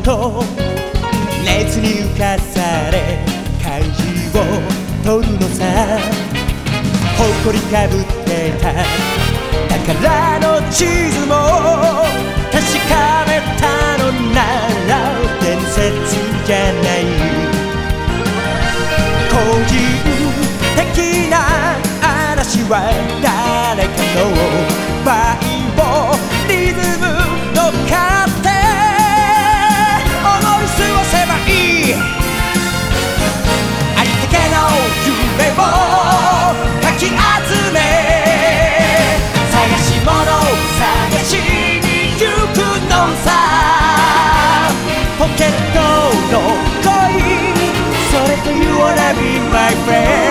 と熱に浮かされ漢字を取るのさ。誇りかぶってた宝の地図も確かめたのなら伝説じゃない。個人的な嵐は誰かのバイオリズム乗っかって思い過ごせばいい。ありったけの夢をかき集め探し物探しに行くのさ。ポケットの恋それと You wanna be my friend